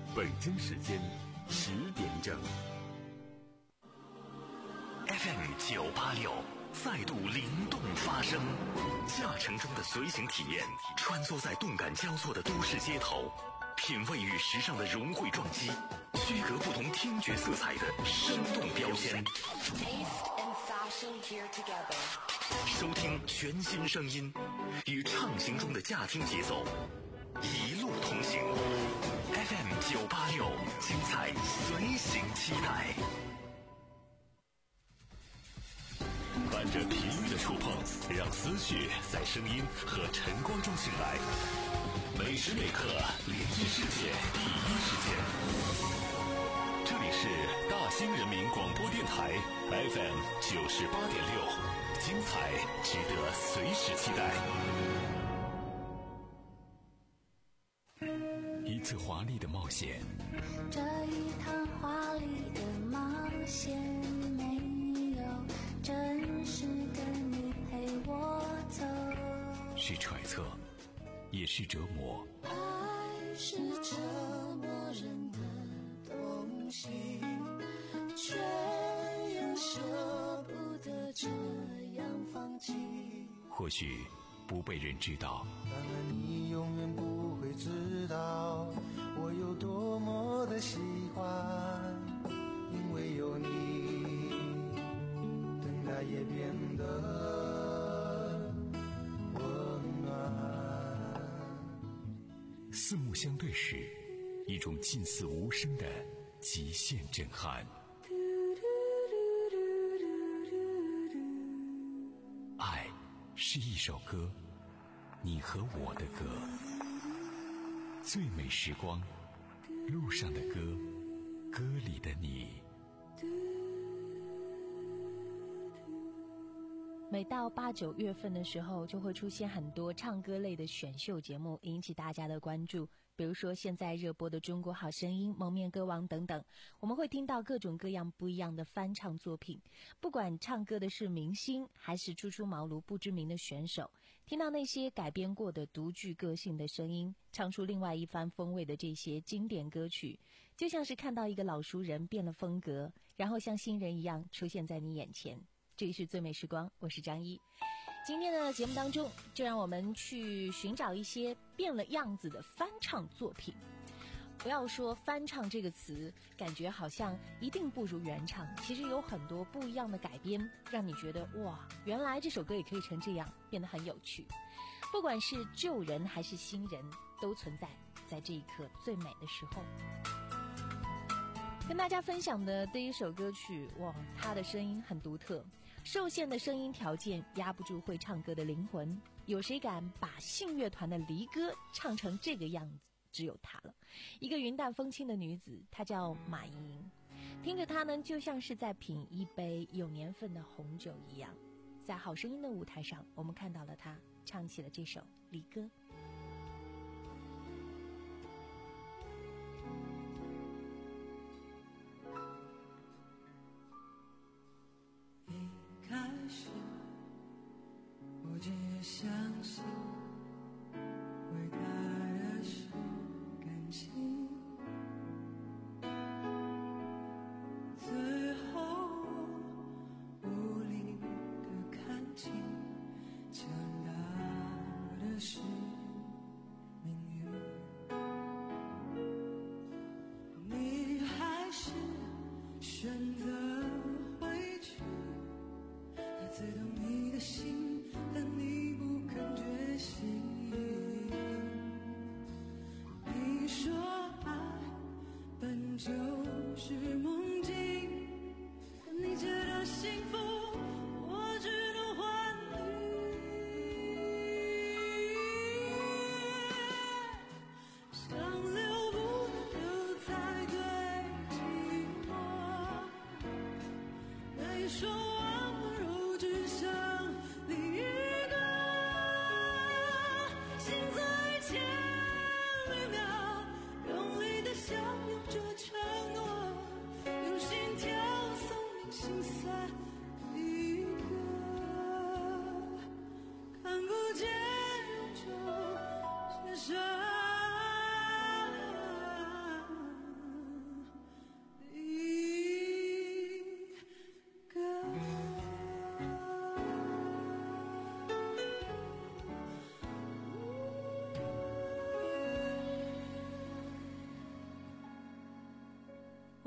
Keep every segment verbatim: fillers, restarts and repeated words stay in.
北京时间十点整。 F M 九八六再度灵动发声，驾乘中的随行体验，穿梭在动感交错的都市街头，品味与时尚的融汇撞击，区隔不同听觉色彩的生动标签。收听全新声音，与畅行中的驾听节奏，一路同行。F M 九八六，精彩随行期待。伴着频率的触碰，让思绪在声音和晨光中醒来。每时每刻，连接世界第一时间。这里是大兴人民广播电台 F M 九十八点六，精彩值得随时期待。一次华丽的冒险， 这一趟华丽的冒险没有真实跟你陪我走， 是揣测，也是折磨。 爱是折磨人的东西，却又舍不得这样放弃。 或许不被人知道， 当然你永远不会知道我有多么的喜欢，因为有你，等待也变得温暖。 四目相对时，一种近似无声的极限震撼。爱是一首歌，你和我的歌，最美时光，路上的歌，歌里的你。 每到八九月份的时候，就会出现很多唱歌类的选秀节目，引起大家的关注。比如说现在热播的《中国好声音》、蒙面歌王等等，我们会听到各种各样不一样的翻唱作品。不管唱歌的是明星，还是初出茅庐不知名的选手，听到那些改编过的独具个性的声音，唱出另外一番风味的这些经典歌曲，就像是看到一个老熟人变了风格，然后像新人一样出现在你眼前。这里是最美时光，我是张一。今天的节目当中，就让我们去寻找一些变了样子的翻唱作品。不要说翻唱这个词，感觉好像一定不如原唱，其实有很多不一样的改编，让你觉得哇，原来这首歌也可以成这样，变得很有趣。不管是旧人还是新人，都存在在这一刻最美的时候。跟大家分享的第一首歌曲，哇，他的声音很独特，受限的声音条件压不住会唱歌的灵魂。有谁敢把信乐团的离歌唱成这个样子？只有她了。一个云淡风轻的女子，她叫马莹莹。听着她呢，就像是在品一杯有年份的红酒一样。在好声音的舞台上，我们看到了她唱起了这首离歌。 开始我竟也相信伟大的是感情，最后我无力的看清强大的是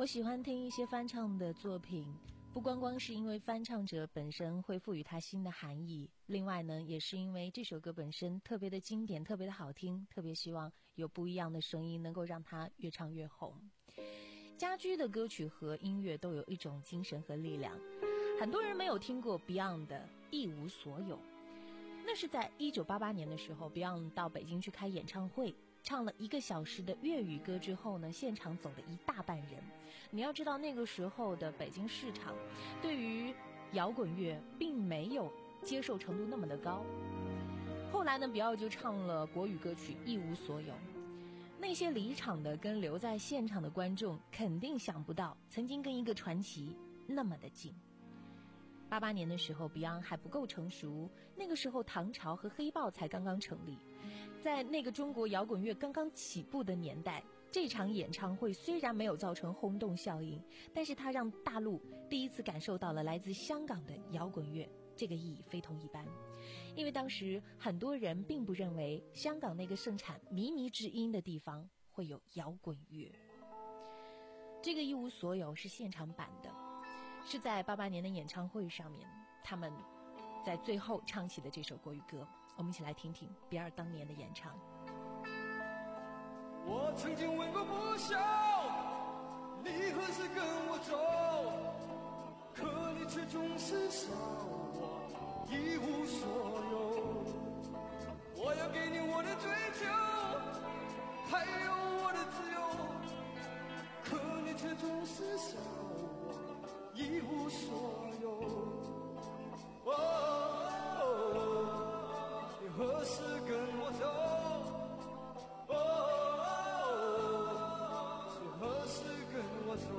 我喜欢听一些翻唱的作品，不光光是因为翻唱者本身会赋予它新的含义，另外呢，也是因为这首歌本身特别的经典，特别的好听，特别希望有不一样的声音能够让它越唱越红。家居的歌曲和音乐都有一种精神和力量，很多人没有听过 Beyond 的《一无所有》，那是在一九八八年的时候 Beyond 到北京去开演唱会，唱了一个小时的粤语歌之后呢，现场走了一大半人。你要知道那个时候的北京市场对于摇滚乐并没有接受程度那么的高。后来呢 Beyond 就唱了国语歌曲《一无所有》，那些离场的跟留在现场的观众肯定想不到曾经跟一个传奇那么的近。八八年的时候 Beyond 还不够成熟，那个时候唐朝和黑豹才刚刚成立，在那个中国摇滚乐刚刚起步的年代，这场演唱会虽然没有造成轰动效应，但是它让大陆第一次感受到了来自香港的摇滚乐，这个意义非同一般。因为当时很多人并不认为香港那个盛产靡靡之音的地方会有摇滚乐。这个一无所有是现场版的，是在八八年的演唱会上面，他们在最后唱起的这首国语歌，我们一起来听听比尔当年的演唱。 我曾经问过不休，你何时跟我走？可你却总是笑我一无所有。我要给你我的追求，还有我的自由，可你却总是笑我一无所有。哦，你何时跟我走？哦，你何时跟我走？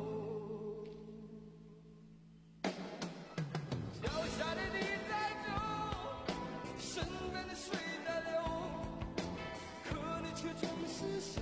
脚下的你在走，身边的水在流，可你却总是笑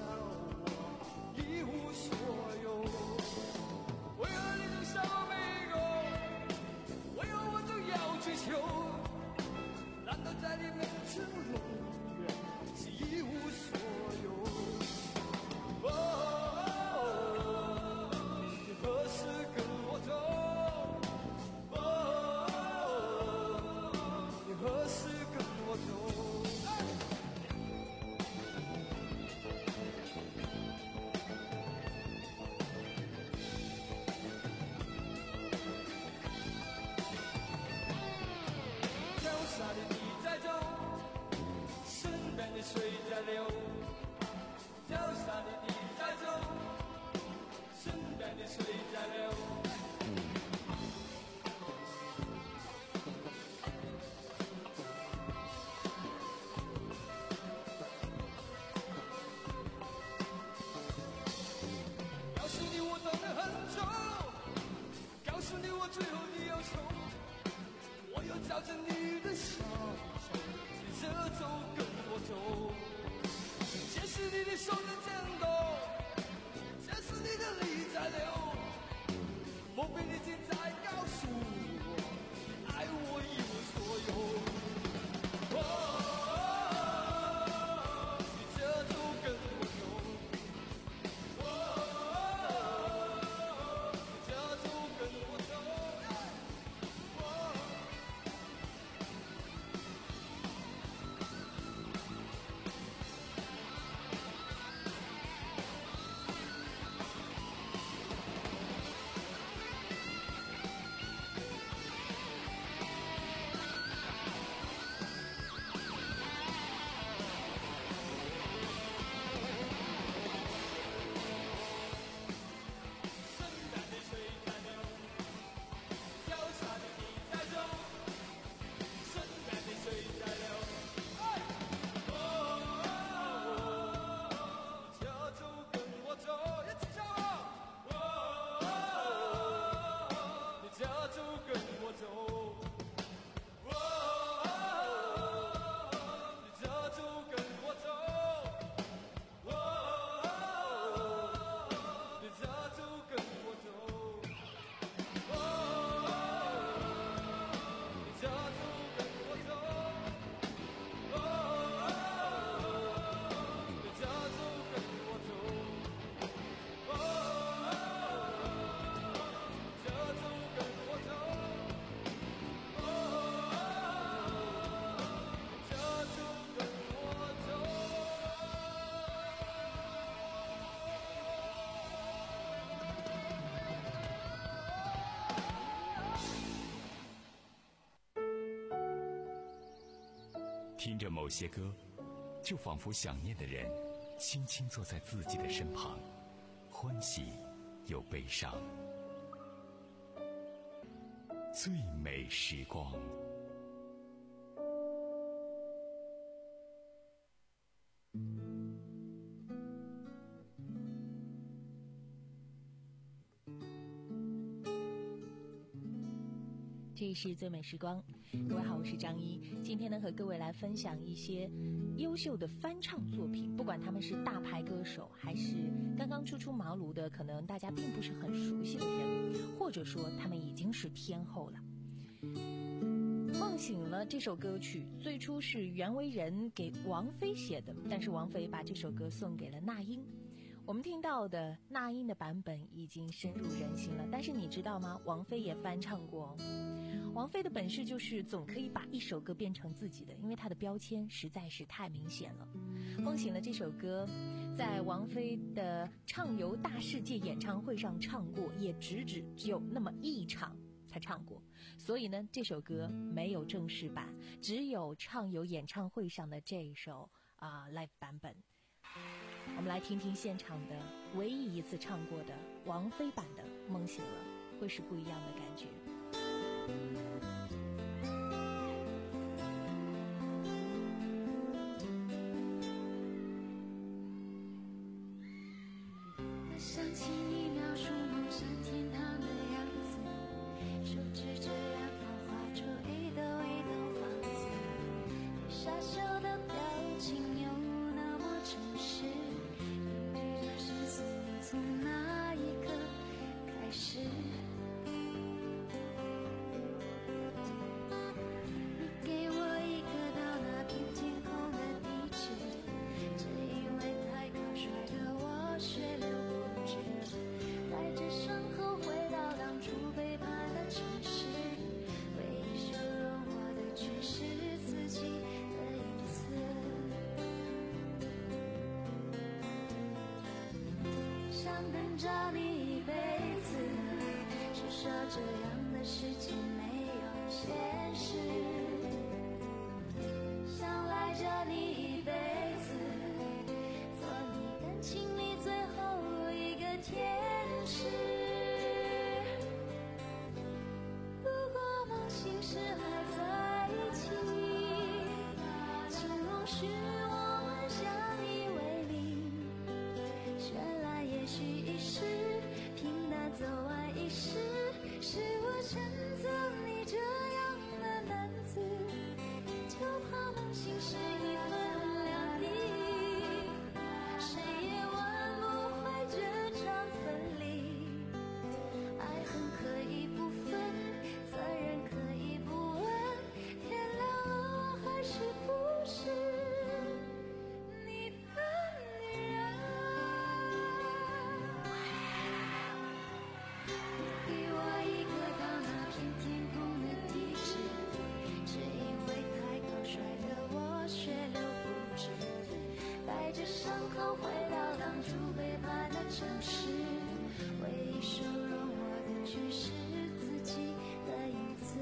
听着某些歌，就仿佛想念的人轻轻坐在自己的身旁，欢喜又悲伤。最美时光。 这里是最美时光，各位好，我是张一。今天呢，和各位来分享一些优秀的翻唱作品，不管他们是大牌歌手，还是刚刚初出茅庐的，可能大家并不是很熟悉的人，或者说他们已经是天后了。梦醒了这首歌曲最初是袁惟仁给王菲写的，但是王菲把这首歌送给了那英。我们听到的那英的版本已经深入人心了，但是你知道吗？王菲也翻唱过。王菲的本事就是总可以把一首歌变成自己的，因为她的标签实在是太明显了。梦醒了这首歌在王菲的畅游大世界演唱会上唱过，也只只只有那么一场她唱过，所以呢这首歌没有正式版，只有畅游演唱会上的这一首啊、呃、live 版本。我们来听听现场的唯一一次唱过的王菲版的梦醒了，会是不一样的感觉。 我想起你描述梦想天堂的样子，手指着远方画出一栋一栋房子，你傻笑的表情有那么真实，隐喻着生死从那一刻开始。你给我一个到那片天空的地址，只因为太高摔得我血流不止，带着伤口回到当初背叛的城市，唯一收容我的却是自己的影子。想跟着你一辈子，至少这样的事情没有现实。想赖着你一辈子，做你感情里最后一个天使。如果梦醒时还在一起，请容许我们相依为命。绚烂也许一时，平淡走完一世，是我选择你这样的男子，就怕梦醒时一分两地，谁也挽不回这场分离。爱恨可以不分，责任可以不问，天亮了还是不是你的女人？给我一个到那片天空的地址，只因为太高摔得我血流不止，带着伤口回到当初背叛的城市，唯一收容我的却是自己的影子。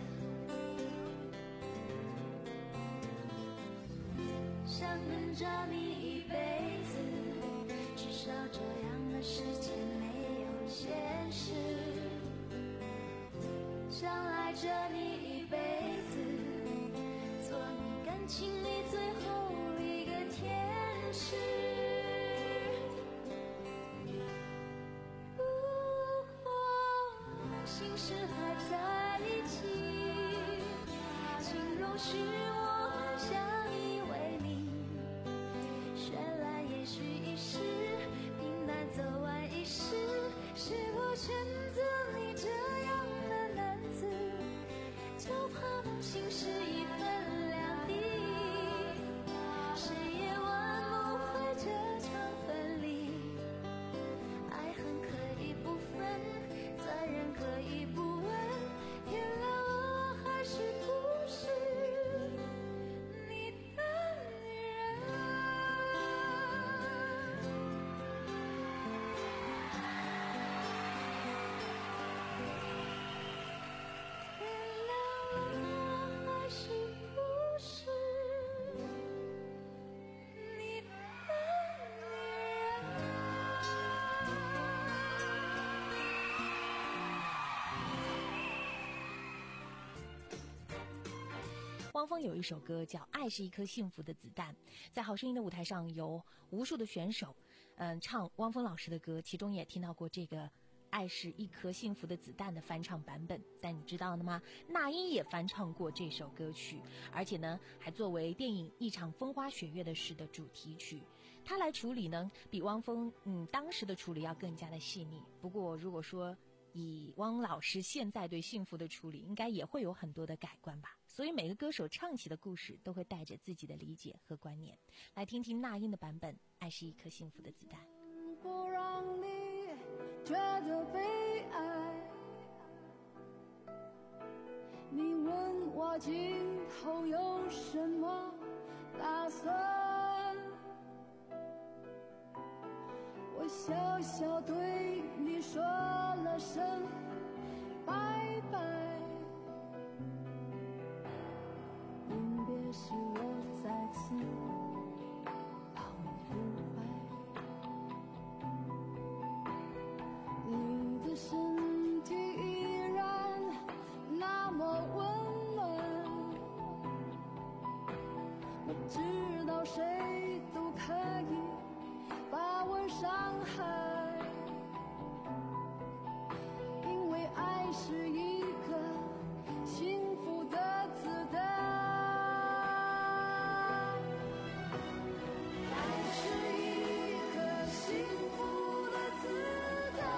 想跟着你一辈子，至少这样的世界没有现实。想赖着你一辈子，做你感情里最后一个天使。如果梦醒时还在一起，请容许我们相依为命。绚烂也许一时，平淡走完一世，是我选择你这样的男子，就怕梦醒时一分两地，谁也挽不回这场分离。爱恨可以不分，责任可以不问，天亮了还是不是你的女人？天亮了还是汪峰有一首歌叫《爱是一颗幸福的子弹》，在好声音的舞台上有无数的选手嗯，唱汪峰老师的歌，其中也听到过这个爱是一颗幸福的子弹的翻唱版本。但你知道了吗？那英也翻唱过这首歌曲，而且呢还作为电影《一场风花雪月的事》的主题曲。他来处理呢比汪峰嗯当时的处理要更加的细腻。不过如果说以汪老师现在对幸福的处理，应该也会有很多的改观吧。所以每个歌手唱起的故事都会带着自己的理解和观念。来听听那英的版本《爱是一颗幸福的子弹》。 不让你觉得悲哀，你问我今后有什么打算，我笑笑对你说了声拜拜，临别时我再次抱你入怀，你的身体依然那么温暖，我知道谁都可以把我伤害，因为爱是一颗幸福的子弹，爱是一颗幸福的子弹，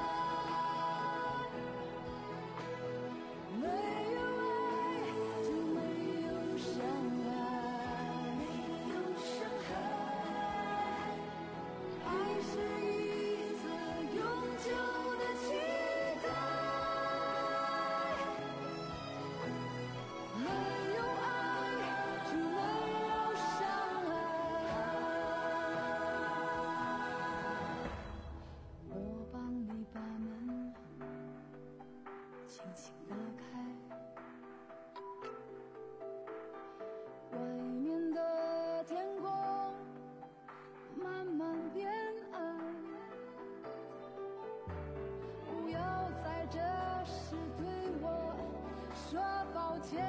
没有爱就没有伤害，没有伤害，爱是一次永久的期待，没有爱就没有伤害，我帮你把门轻轻打开，外面的天空慢慢变暗，不要在这时对我说抱歉，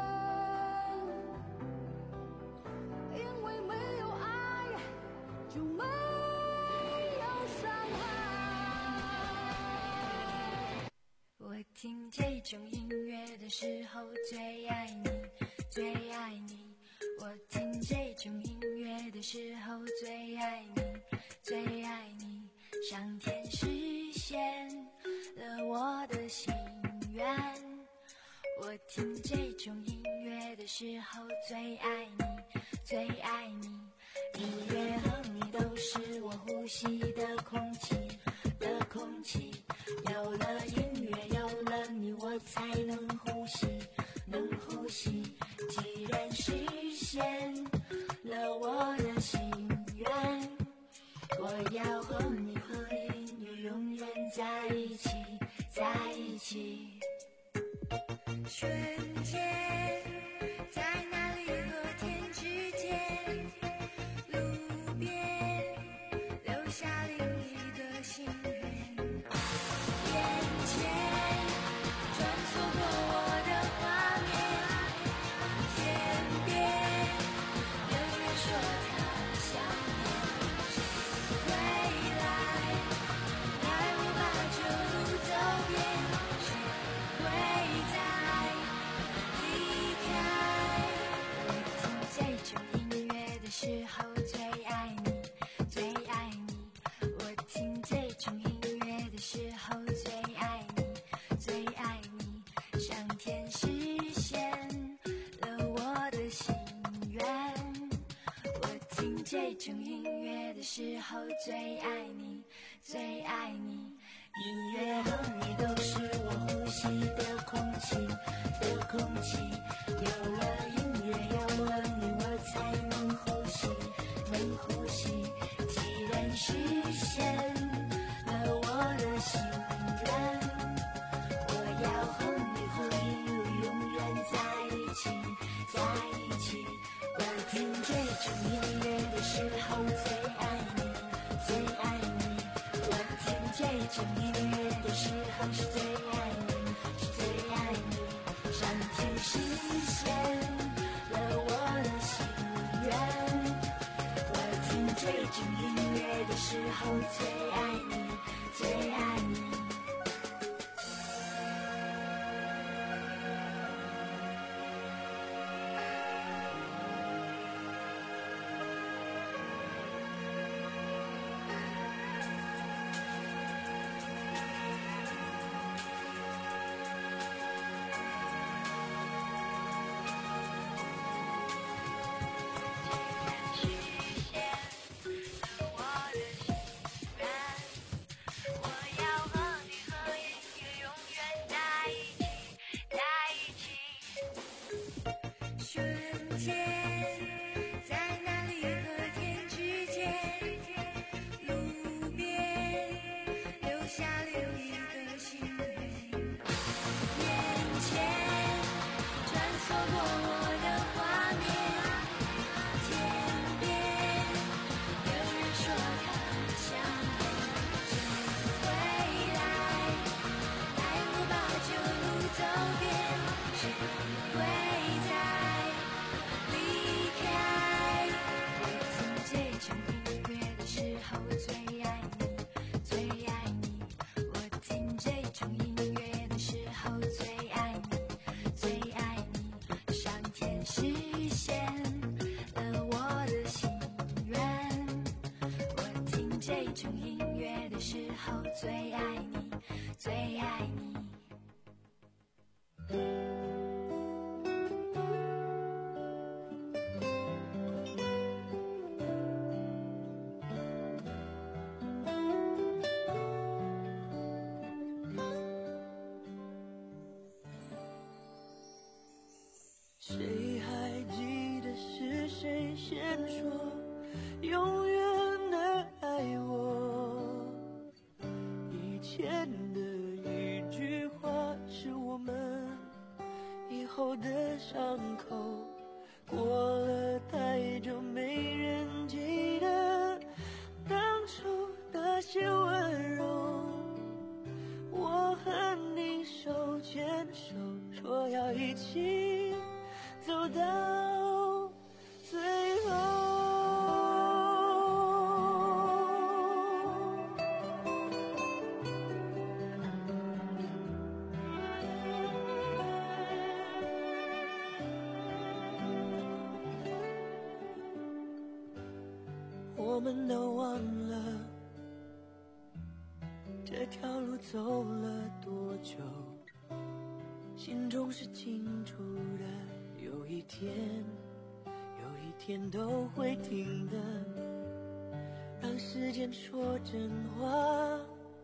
因为没有爱就没有伤害。 我听这种音乐的时候最爱你，最爱你。我听这种音乐的时候最爱你，最爱你。上天实现了我的心愿。我听这种音乐的时候最爱你，最爱你。音乐和你都是我呼吸的空气，的空气。有了音乐，有了你，我才能呼吸，能呼吸。既然实现了我的心愿，我要和你和音乐永远在一起，在一起。瞬间在那里和天之间，路边留下另一个心愿，眼前穿梭过我的画面，天边有人说他想念，谁会来带我把这路走遍，谁会在离开。我听这种音乐的时候最爱你，最爱你。我听这种音乐的时候最爱你，最爱你。上天实现了我的心愿。我听这种音乐的时候最爱你，最爱你。音乐和你都是我呼吸的空气，的空气。有了音乐，有了你，我才能呼吸，能呼吸。既然实现了我的心愿，我要和你和音乐永远在一起，在一起。我听这种音乐的时候最爱你，最爱你。我听这种音乐的时候是最爱你，是最爱你。上天实现种音乐的时候最爱你，最爱你。 谁还记得是谁先说永远的爱我？以前的一句话是我们以后的伤口，过了太久没人记得当初那些温柔。我和你手牵手说要一起走到最后。我们都忘了这条路走了多久，心中是清楚的，有一天有一天都会停的。让时间说真话，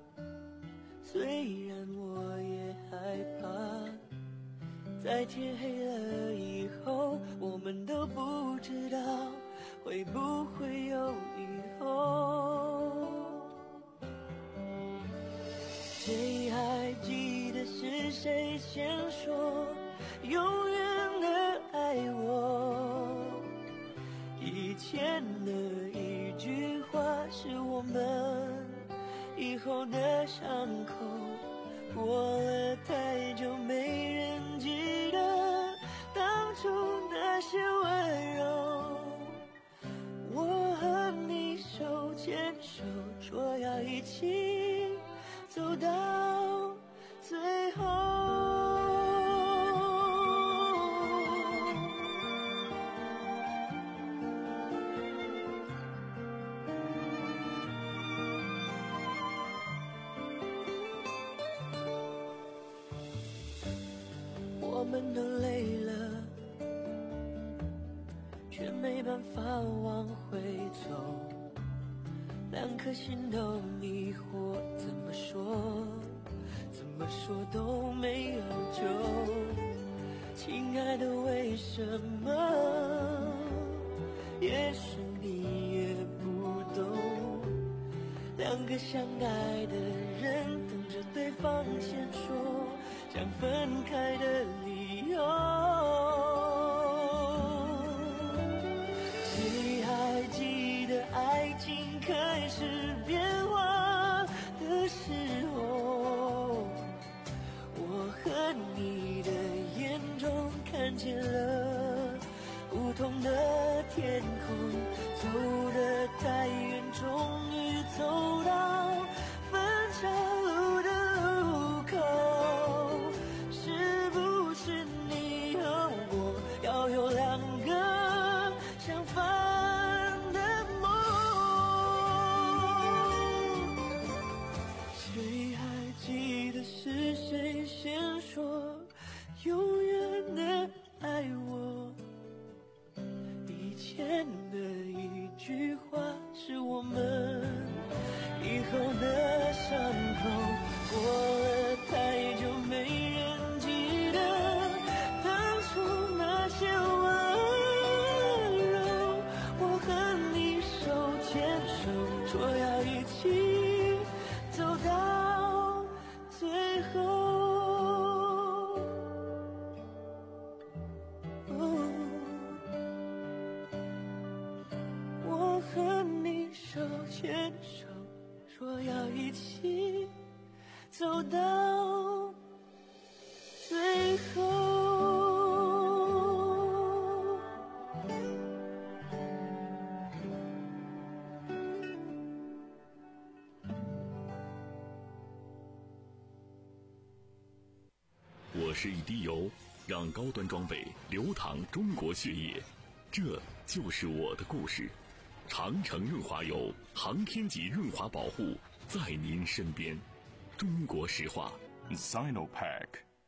虽然我也害怕，在天黑了以后，我们都不知道会不会有以后。谁还记得是谁先说永远的爱我？以前的一句话是我们以后的伤口，过了太久没人记得当初那些温柔。我和你手牵手说要一起走到最后。我们都累了，却没办法往回走，两颗心都迷惑，怎么说怎么说都没有救。亲爱的，为什么？也许你也不懂，两个相爱的人等着对方先说想分开的理由。谁还记得爱情开始变化的时候，我和你的眼中看见了不同的天空，走得太远说要一起走到最后。 我是一滴油，让高端装备流淌中国血液，这就是我的故事。长城润滑油，航天级润滑保护，在您身边。中国石化 Sinopack。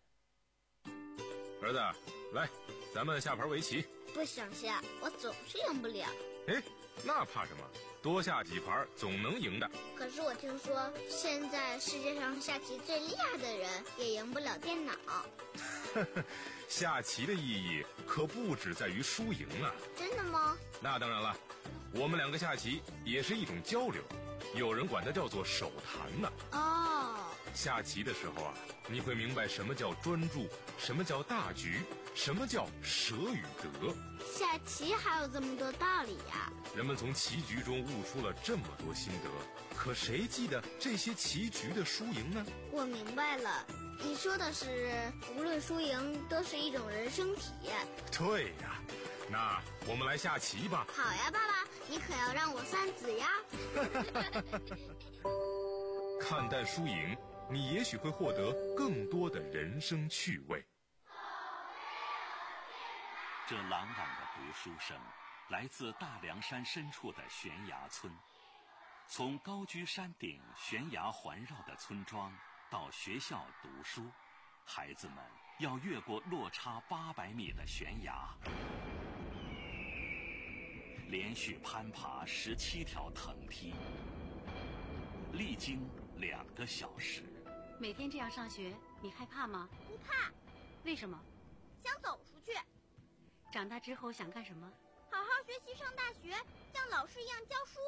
儿子，来，咱们下盘围棋。 不想下，我总是赢不了。 哎，那怕什么？多下几盘总能赢的。 可是我听说，现在世界上下棋最厉害的人也赢不了电脑。 下棋的意义可不只在于输赢啊。 真的吗？ 那当然了，我们两个下棋也是一种交流，有人管它叫做手谈呢。 哦， 下棋的时候啊，你会明白什么叫专注，什么叫大局，什么叫舍与得。 下棋还有这么多道理呀！ 人们从棋局中悟出了这么多心得，可谁记得这些棋局的输赢呢？ 我明白了，你说的是无论输赢都是一种人生体验。 对呀，那我们来下棋吧。 好呀，爸爸，你可要让我三子呀。 看淡输赢，你也许会获得更多的人生趣味。 这朗朗的读书声来自大凉山深处的悬崖村。从高居山顶悬崖环绕的村庄到学校读书，孩子们要越过落差八百米的悬崖，连续攀爬十七条藤梯，历经两个小时。 每天这样上学，你害怕吗？ 不怕。 为什么？ 想走出去。 长大之后想干什么？ 好好学习，上大学，像老师一样教书。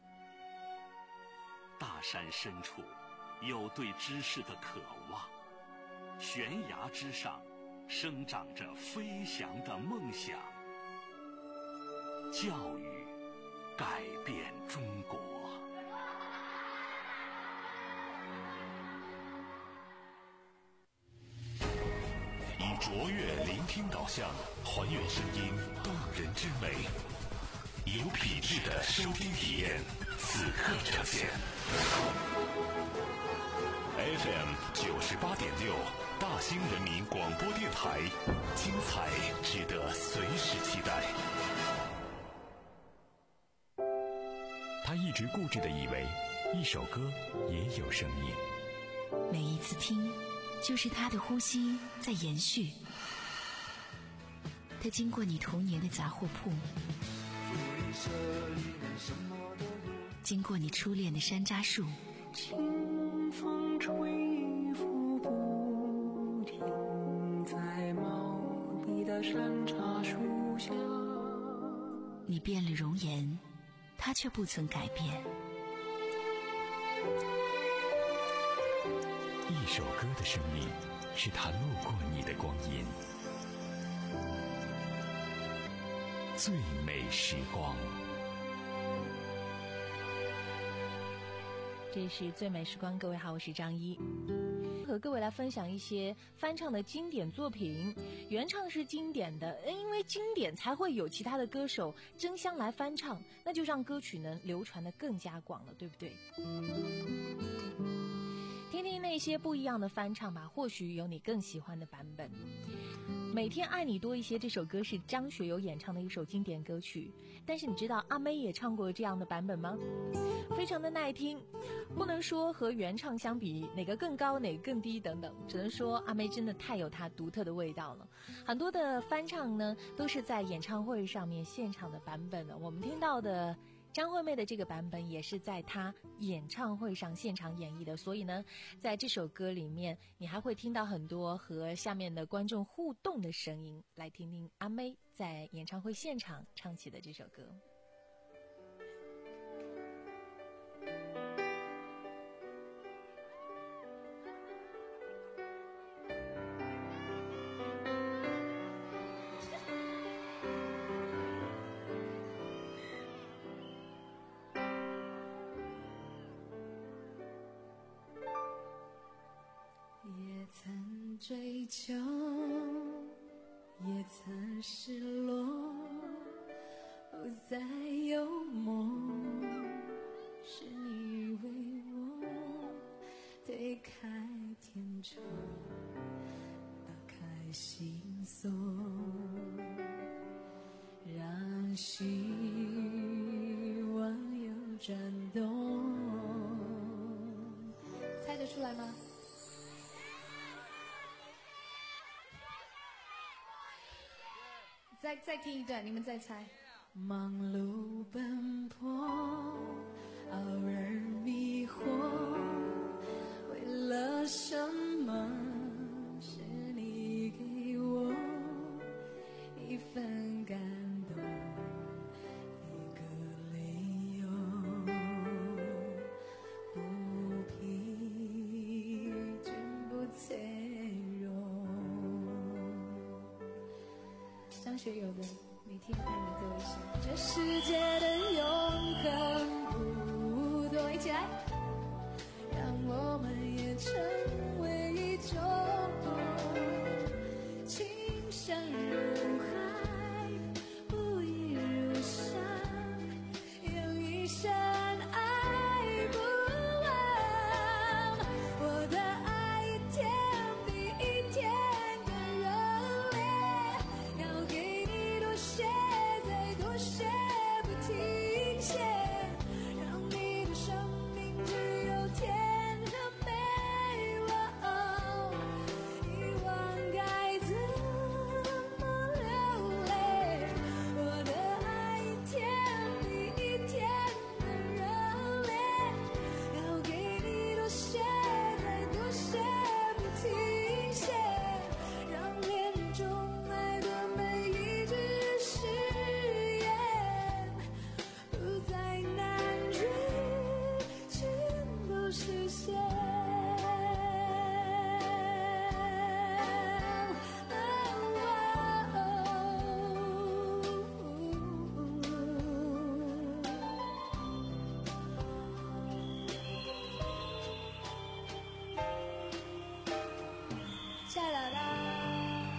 大山深处有对知识的渴望，悬崖之上生长着飞翔的梦想。教育改变中国。以卓越聆听导向，还原声音动人之美，有品质的收听体验，此刻呈现。F M 九十八点六，大兴人民广播电台，精彩值得随时期待。 他一直固执地以为，一首歌也有生命。 每一次听，就是他的呼吸在延续。他经过你童年的杂货铺，经过你初恋的山楂树， 清风吹拂不停，在茂密的山楂树下。 你变了容颜，他却不曾改变。 一首歌的生命，是他路过你的光阴。最美时光。 这是最美时光，各位好，我是张一，和各位来分享一些翻唱的经典作品。原唱是经典的，因为经典才会有其他的歌手争相来翻唱，那就让歌曲能流传得更加广了，对不对？听听那些不一样的翻唱吧，或许有你更喜欢的版本。每天爱你多一些这首歌是张学友演唱的一首经典歌曲，但是你知道阿妹也唱过这样的版本吗？非常的耐听，不能说和原唱相比哪个更高哪个更低等等，只能说阿妹真的太有她独特的味道了。很多的翻唱呢都是在演唱会上面现场的版本了，我们听到的张惠妹的这个版本也是在她演唱会上现场演绎的，所以呢在这首歌里面你还会听到很多和下面的观众互动的声音，来听听阿妹在演唱会现场唱起的这首歌。 追求，也曾失落，不再有梦，是你为我推开天窗，打开心锁，让希望又转动。猜得出来吗？再再听一段，你们再猜。忙碌奔波，偶尔迷惑，为了什么？是你给我一份感动，一个理由，不疲倦不脆弱。张学友的每天爱你多一些。这世界的永恒不多，一起来，让我们也成为一种情深如海，不移如山，用一生爱不完。我的爱一天比一天更热烈，要给你多些，再多些不停歇，让你的生命只有甜和美。哦，遗忘该怎么流泪，我的爱一天比一天更热烈，要给你多些，再多些不停歇，让恋人中爱的每一句誓言不再难追，全部实现。下来啦！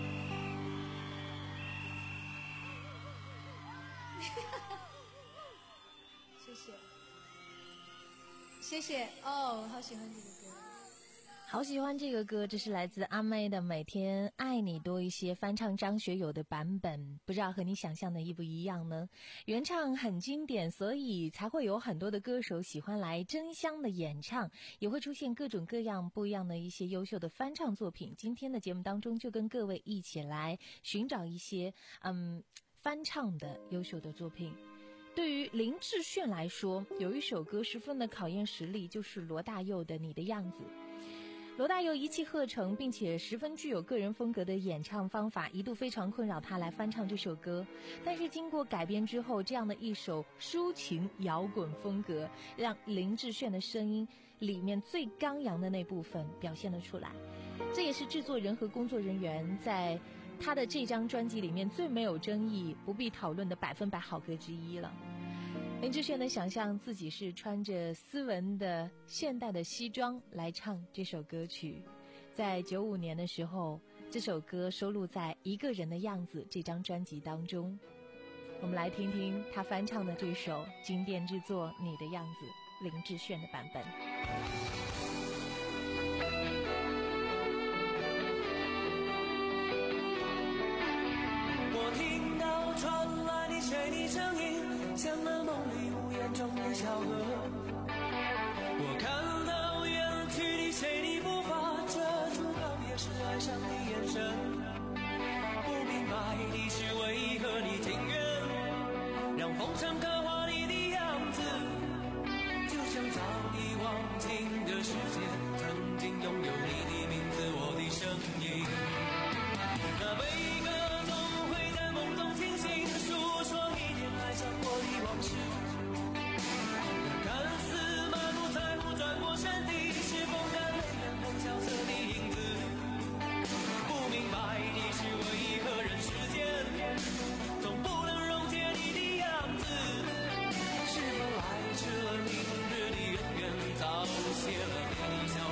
谢谢，谢谢哦，好喜欢这个歌。 好喜欢这个歌，这是来自阿妹的《每天爱你多一些》，翻唱张学友的版本，不知道和你想象的一不一样呢？原唱很经典，所以才会有很多的歌手喜欢来争相的演唱，也会出现各种各样不一样的一些优秀的翻唱作品。今天的节目当中，就跟各位一起来寻找一些嗯翻唱的优秀的作品。对于林志炫来说，有一首歌十分的考验实力，就是罗大佑的《你的样子》。罗大佑一气呵成，并且十分具有个人风格的演唱方法，一度非常困扰他来翻唱这首歌。但是经过改编之后，这样的一首抒情摇滚风格，让林志炫的声音里面最刚阳的那部分表现了出来。这也是制作人和工作人员在他的这张专辑里面最没有争议、不必讨论的百分百好歌之一了。林志炫的想象自己是穿着斯文的现代的西装来唱这首歌曲，在九五年的时候，这首歌收录在《一个人的样子》这张专辑当中。我们来听听他翻唱的这首经典之作《你的样子》，林志炫的版本。 我听到传来你谁的声音，像那梦里无言中的小河。我看到远去的谁的步伐，遮住告别时哀伤的眼神。不明白的是为何你情愿让风声刻画你的样子，就像早已忘情的世界曾经拥有你的名字，我的声音。那悲歌总会在梦中清醒，诉说一点爱上我的往事。看似满不在乎转过身的，是风干泪眼很萧瑟的影子。不明白的是为何人世间总不能溶解你的样子，是否来迟了明日的永远早谢了你的笑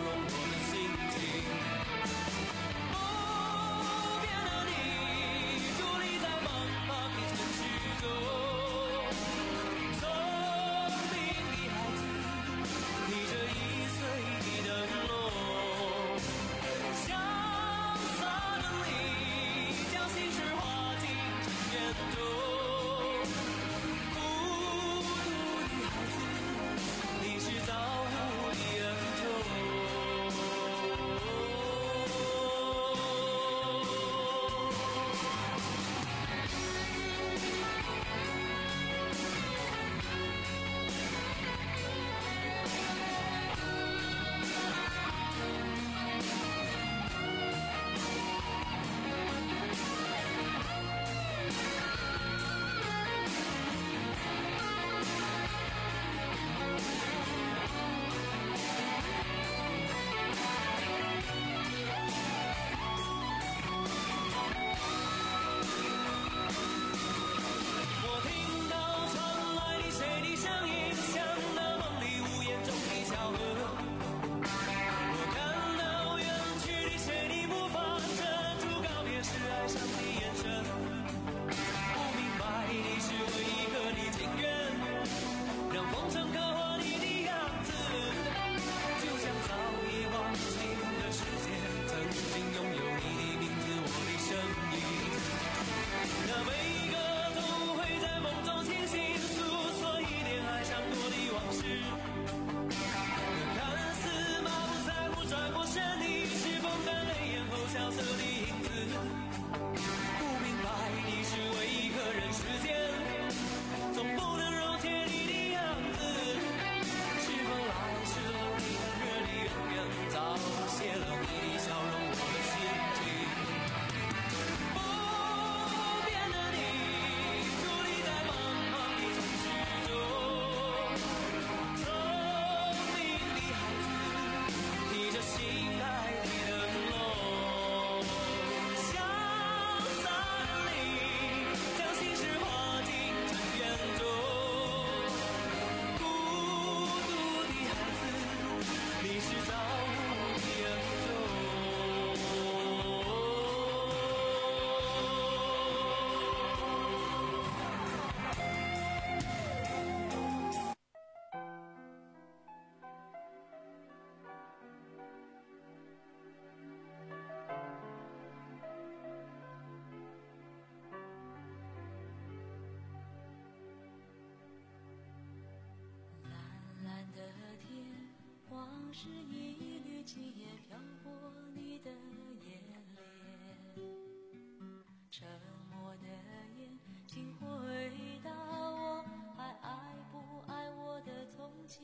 往事一缕轻烟飘过你的眼帘，沉默的眼睛回答我还爱不爱我的从前。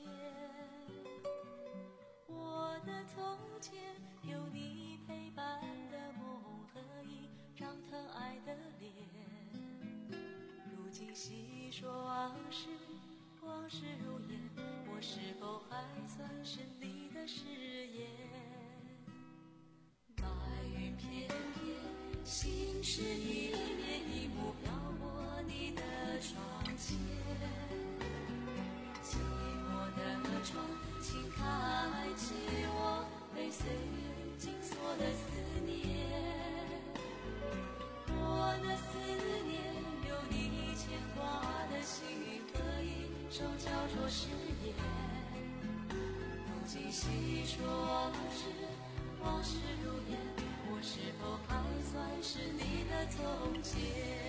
我的从前有你陪伴的梦和一张疼爱的脸，如今细说往事，往事如烟，我是否还算是你的誓言？白云片片，心事一面一幕飘过你的窗前，寂寞的窗请开启我被岁月紧锁的思念，我的思念有你牵挂的心和一手交错誓言。如今细说往事，往事如烟，我是否还算是你的从前？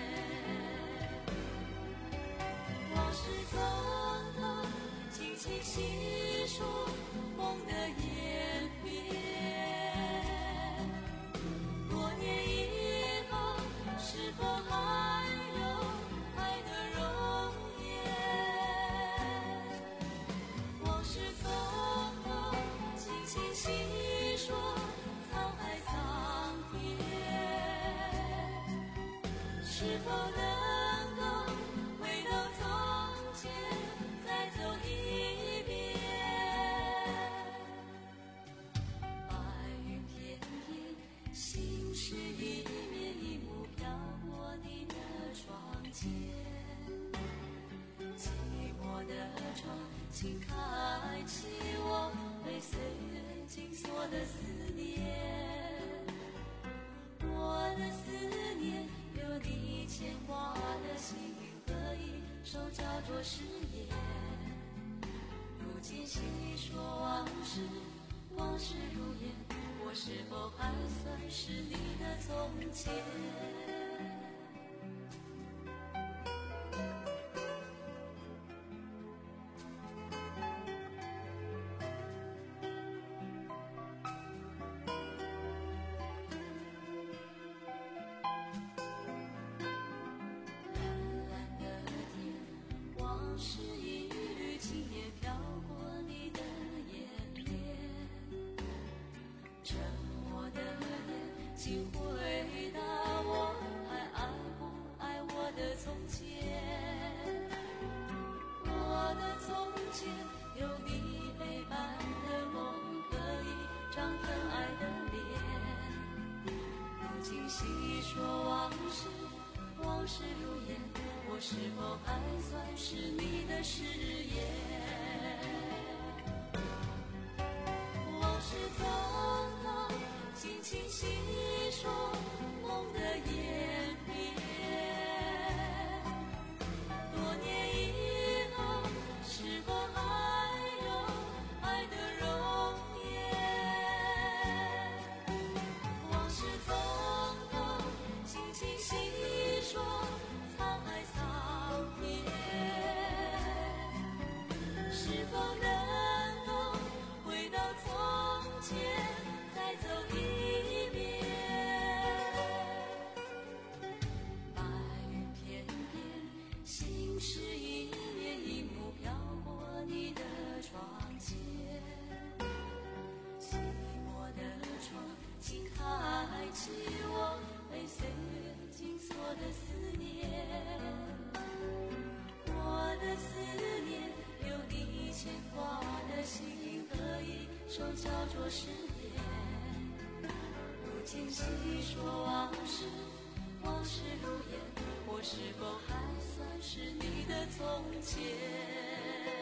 往事匆匆，轻轻细说梦的演变，多年以后是否还有爱的容颜？往事匆匆，轻轻细说沧海桑田，是否能够回到从前再走一遍？白云片片，心事一面一幕飘过你的窗前，寂寞的窗请开启我被岁月紧锁的思念，我的思念有你牵挂的心和一手交错誓言。如今细说往事，往事如烟，我是否还算是你的从前？往事一缕轻烟飘过你的眼帘，沉默的眼睛回答我还爱不爱我的从前。我的从前有你陪伴的梦和一张疼爱的脸，如今细说往事，往事如烟，我是否还算是你的誓言？往事匆匆，轻轻细说梦的演变，多年以后是否还有爱的容颜？往事匆匆，轻轻细说沧海桑田，是否能够回到从前再走一遍？白云片片，心事一面一幕飘过你的窗前，寂寞的窗请开启我被岁月紧锁的思念，我的思念有你牵挂的心和一手交错誓言。如今细说往事，往事如烟，我是否还算是你的从前？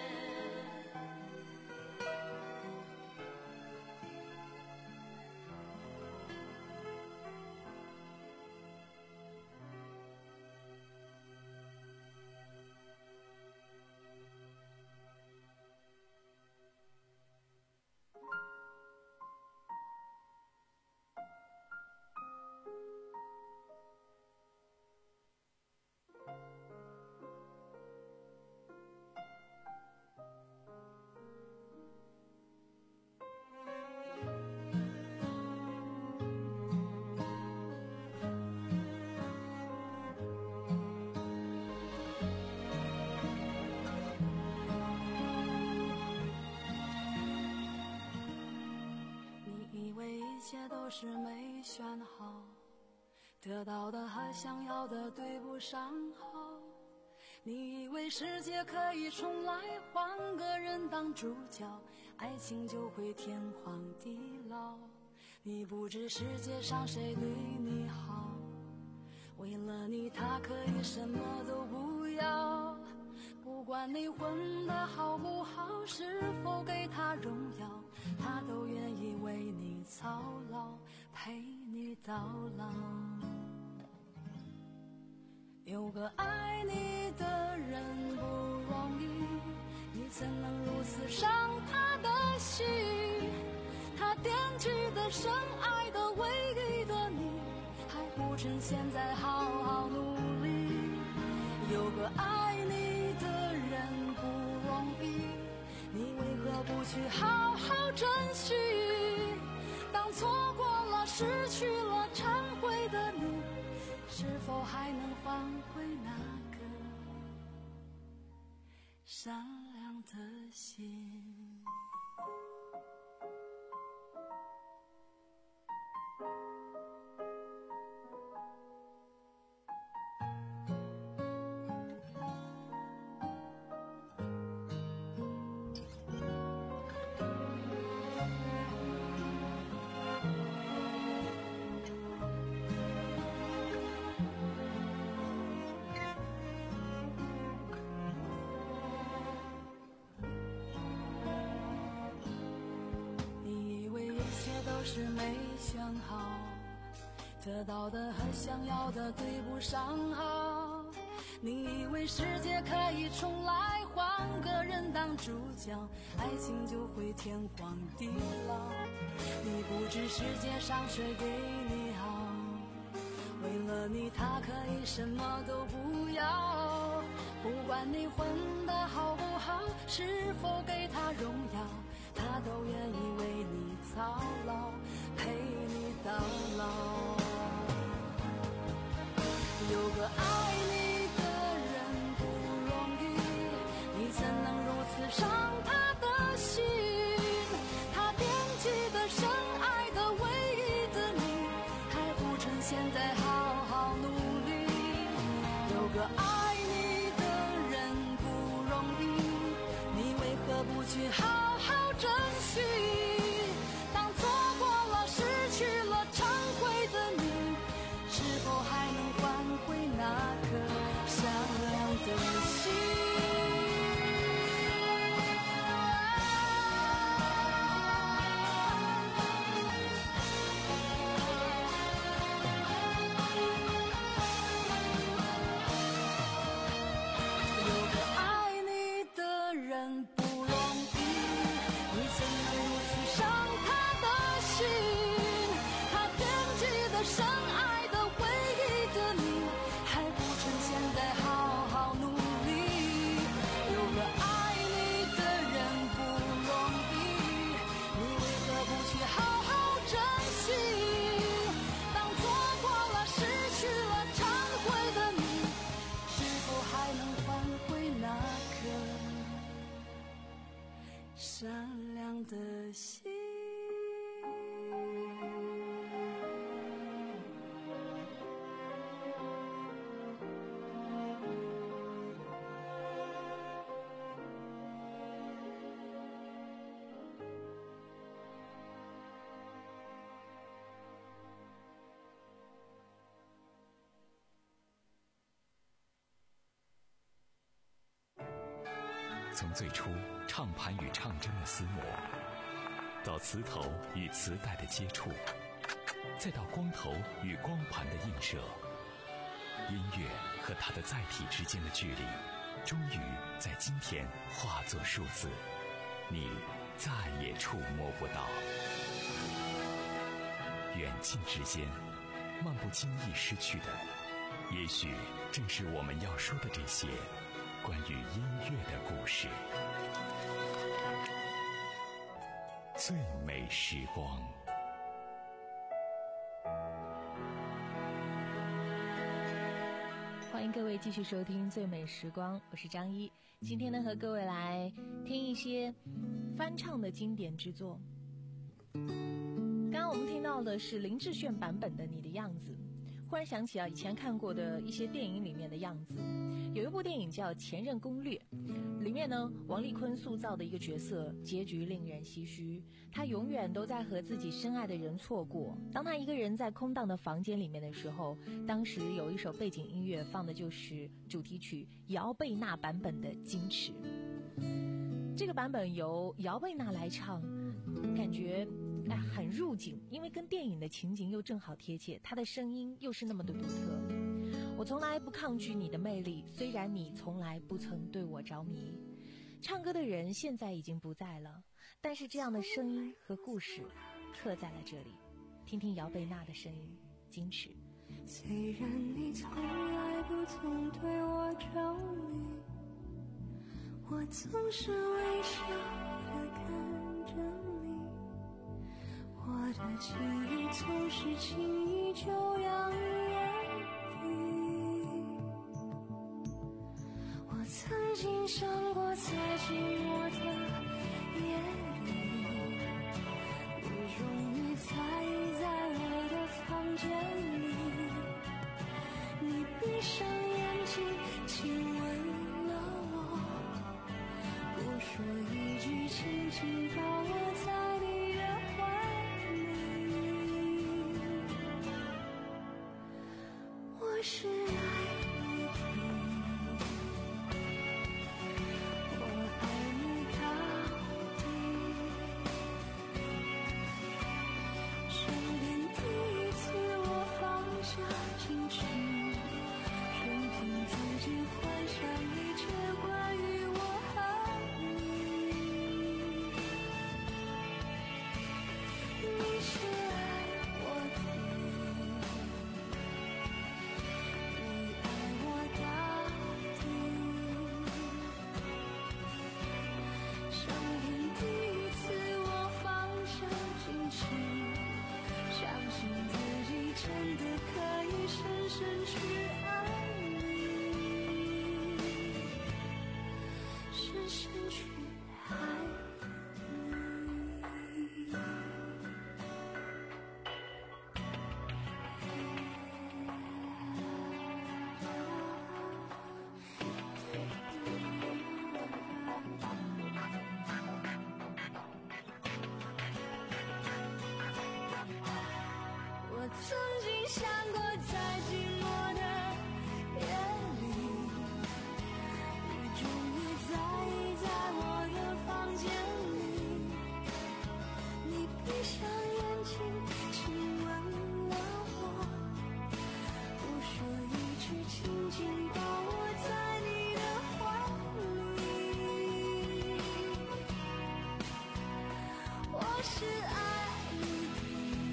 都是没选好，得到的和想要的对不上号。你以为世界可以重来，换个人当主角，爱情就会天荒地老。你不知世界上谁对你好，为了你他可以什么都不要。不管你混得好不好，是否给他荣耀，他都愿意为你操劳，陪你到老。有个爱你的人不容易，你怎能如此伤他的心？他惦记的深爱的唯一的你，还不趁现在好好努力。有个爱你的人不容易，你为何不去好好珍惜？当错过了失去了忏悔的你，是否还能换回那个善良的心？是没选好，得到的和想要的对不上号。你以为世界可以重来，换个人当主角，爱情就会天荒地老。你不知世界上谁对你好，为了你他可以什么都不要。不管你混得好不好，是否给他荣耀，他都愿意为你操劳，陪你到老。有个爱你的人不容易，你怎能如此伤他的心？他惦记的深爱的唯一的你，还不趁现在好好努力。有个爱你的人不容易，你为何不去好好珍惜？当错过了失去了忏悔的你，是否还能换回那颗善良的心？有个爱你的人不容易，你怎能如此伤他的心？他惦记的深爱的唯一的你，还不趁现在好好努力。有个爱你的人不容易，你为何不去好好珍惜？当错过了失去了忏悔的你，是否还能换回那颗善良的心？ 从最初唱盘与唱针的厮磨，到磁头与磁带的接触，再到光头与光盘的映射，音乐和它的载体之间的距离，终于在今天化作数字，你再也触摸不到。远近之间，漫不经意失去的，也许正是我们要说的这些关于音乐的故事。最美时光， 欢迎各位继续收听最美时光，我是张一。今天呢，和各位来听一些翻唱的经典之作。 刚刚我们听到的是林志炫版本的《你的样子》，忽然想起啊，以前看过的一些电影里面的样子。有一部电影叫《前任攻略》，里面呢，王丽坤塑造的一个角色，结局令人唏嘘。他永远都在和自己深爱的人错过。当他一个人在空荡的房间里面的时候，当时有一首背景音乐放的就是主题曲姚贝娜版本的《矜持》。这个版本由姚贝娜来唱，感觉哎很入境，因为跟电影的情景又正好贴切，她的声音又是那么的独特。我从来不抗拒你的魅力，虽然你从来不曾对我着迷。唱歌的人现在已经不在了，但是这样的声音和故事刻在了这里。听听姚贝娜的声音，矜持。 虽然你从来不曾对我着迷，我总是微笑地看着你，我的记忆总是轻易就扬眼底。我曾经想过，在寂寞的夜里，你终于在在我的房间里，你闭上眼睛亲吻了我，不说一句，轻轻把我在你的怀里。我是爱你的，我爱你到底。生平第一次我放下矜持，任凭自己幻想一切关于我和你。你是爱我的，你爱我到底。生平第一次我放下矜持，相信自己真的可以深深去爱你，深深去爱你。我曾经想过，在寂寞的夜里，你终于在在我的房间里，你闭上眼睛亲吻了我，不说一句，轻轻把我在你的怀里。我是爱你的，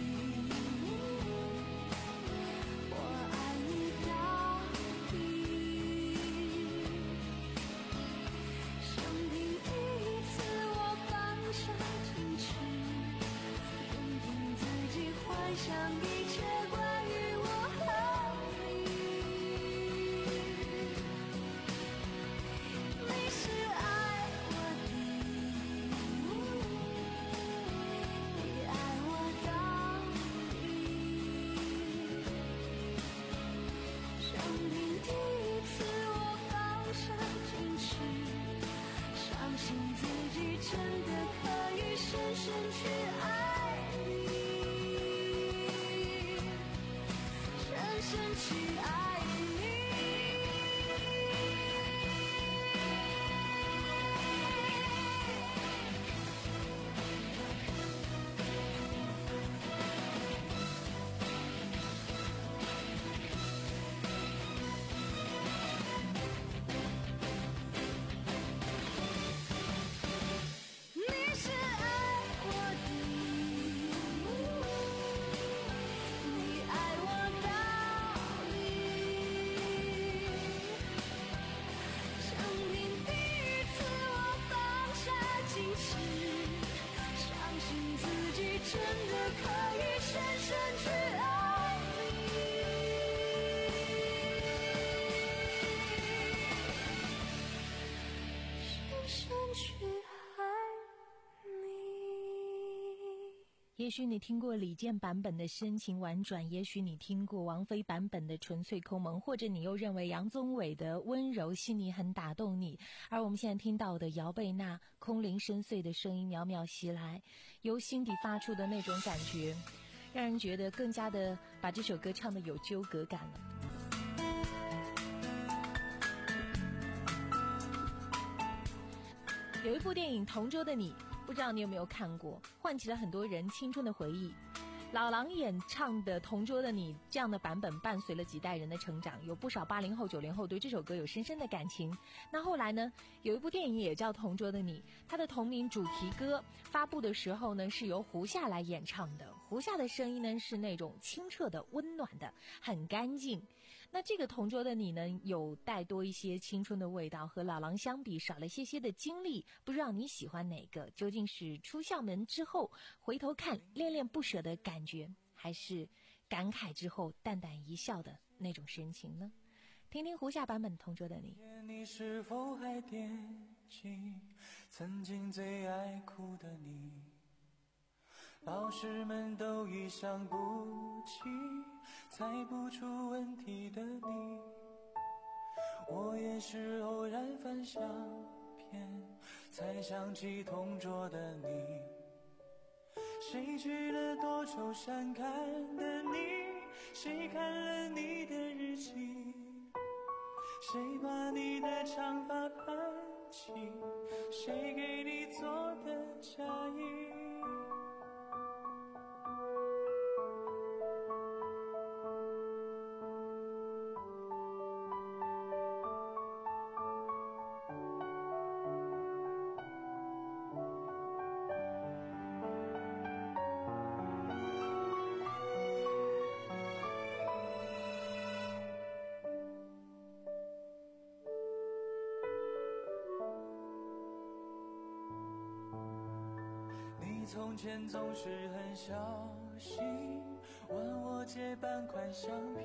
我爱你到底。生平第一次我放下矜持，任凭自己幻想一切关于我和你。你是爱我的，你爱我到底。生平第一次我放下矜持，相信自己真的可以深深去爱你。 也许你听过李健版本的深情婉转，也许你听过王菲版本的纯粹空蒙，或者你又认为杨宗纬的温柔细腻很打动你。而我们现在听到的姚贝娜空灵深邃的声音渺渺袭来，由心底发出的那种感觉，让人觉得更加的把这首歌唱得有纠葛感了。有一部电影《同桌的你》，不知道你有没有看过，唤起了很多人青春的回忆。老狼演唱的《同桌的你》这样的版本伴随了几代人的成长，有不少八零后九零后对这首歌有深深的感情。那后来呢，有一部电影也叫《同桌的你》，它的同名主题歌发布的时候呢，是由胡夏来演唱的。胡夏的声音呢是那种清澈的、温暖的，很干净。那这个《同桌的你》呢，有带多一些青春的味道，和老狼相比少了些些的经历。不知道你喜欢哪个？究竟是出校门之后回头看恋恋不舍的感觉，还是感慨之后淡淡一笑的那种深情呢？听听胡夏版本《同桌的你》。 你是否还惦记曾经最爱哭的你？老师们都已想不起猜不出问题的你，我也是偶然翻相片才想起同桌的你。谁去了多愁善感的你？谁看了你的日记？谁把你的长发盘起？谁给你做的嫁衣？从前总是很小心问我借半款橡皮，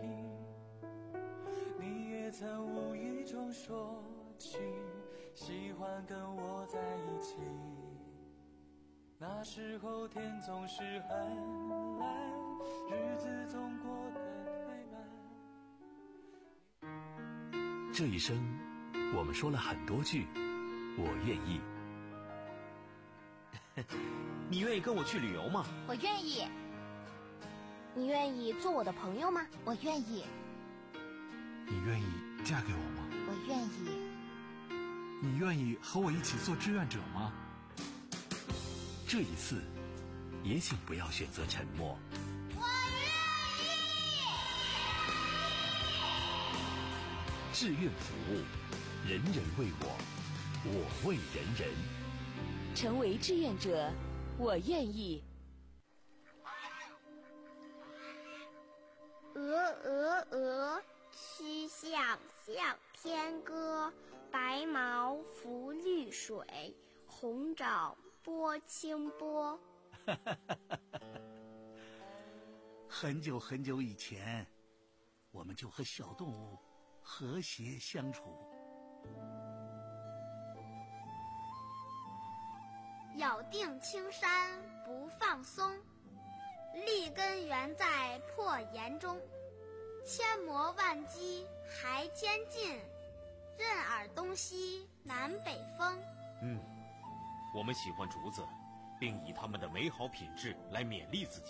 你也曾无意中说起喜欢跟我在一起。那时候天总是很蓝，日子总过得太慢。 这一生我们说了很多句我愿意。 你愿意跟我去旅游吗？ 我愿意。你愿意做我的朋友吗？我愿意。 你愿意嫁给我吗？ 我愿意。 你愿意和我一起做志愿者吗？ 这一次也请不要选择沉默。 我愿意。志愿服务，人人为我，我为人人。 成为志愿者，我愿意。 鹅鹅鹅，曲项向天歌。白毛浮绿水，红爪拨清波。 很久很久以前，我们就和小动物和谐相处。 咬定青山不放松，立根原在破岩中。千磨万击还坚劲，任尔东西南北风。 嗯，我们喜欢竹子，并以它们的美好品质来勉励自己。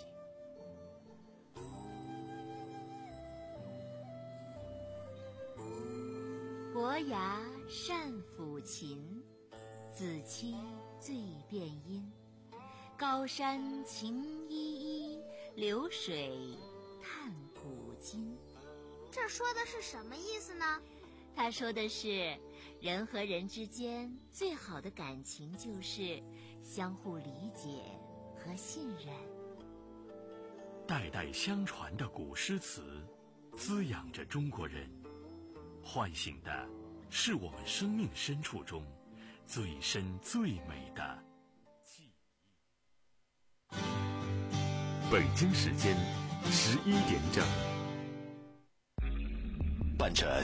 伯牙善抚琴，子期最辨音。高山晴依依，流水叹古今。 这说的是什么意思呢？ 他说的是，人和人之间最好的感情就是相互理解和信任。 代代相传的古诗词，滋养着中国人，唤醒的是我们生命深处中最深最美的记忆。 北京时间十一点整，伴着